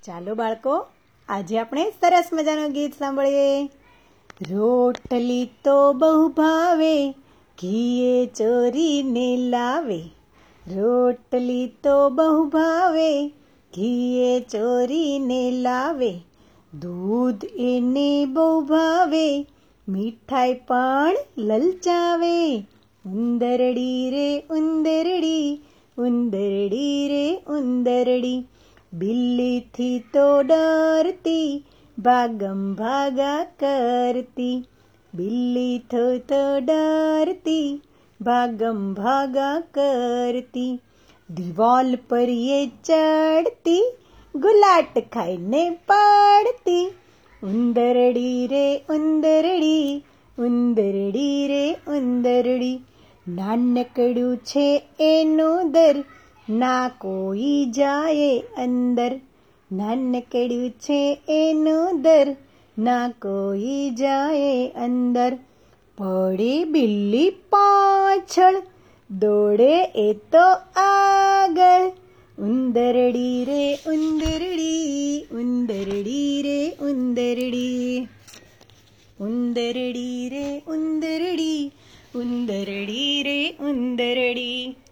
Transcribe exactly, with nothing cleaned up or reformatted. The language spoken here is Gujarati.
ચાલો બાળકો, આજે આપણે સરસ મજાનું ગીત સાંભળીએ. રોટલી તો બહુ ભાવે, ઘીએ ચોરીને લાવે. રોટલી તો બહુ ભાવે, ઘીએ ચોરીને લાવે. દૂધ એને બહુ ભાવે, મીઠાઈ પણ લલચાવે. ઉંદરડી રે ઉંદરડી, ઉંદરડી રે ઉંદરડી, બિલ્લીથી તો ડરતી, ભાગમ ભાગા કરતી. બિલ્લીથી તો ડરતી, ભાગમ ભાગા કરતી. દિવાલ પર એ ચડતી, ગુલાટ ખાઈને પડતી. ઉંદરડી રે ઉંદરડી, ઉંદરડી રે ઉંદરડી, નાનકડું છે એનું દર, ના કોઈ જાય અંદર. નાનકડું છે એનું દર, ના કોઈ જાય અંદર. પડે બિલ્લી પાછળ, દોડે એ તો આગળ. ઉંદરડી રે ઉંદરડી, ઉંદરડી રે ઉંદરડી, ઉંદરડી રે ઉંદરડી, ઉંદરડી રે ઉંદરડી.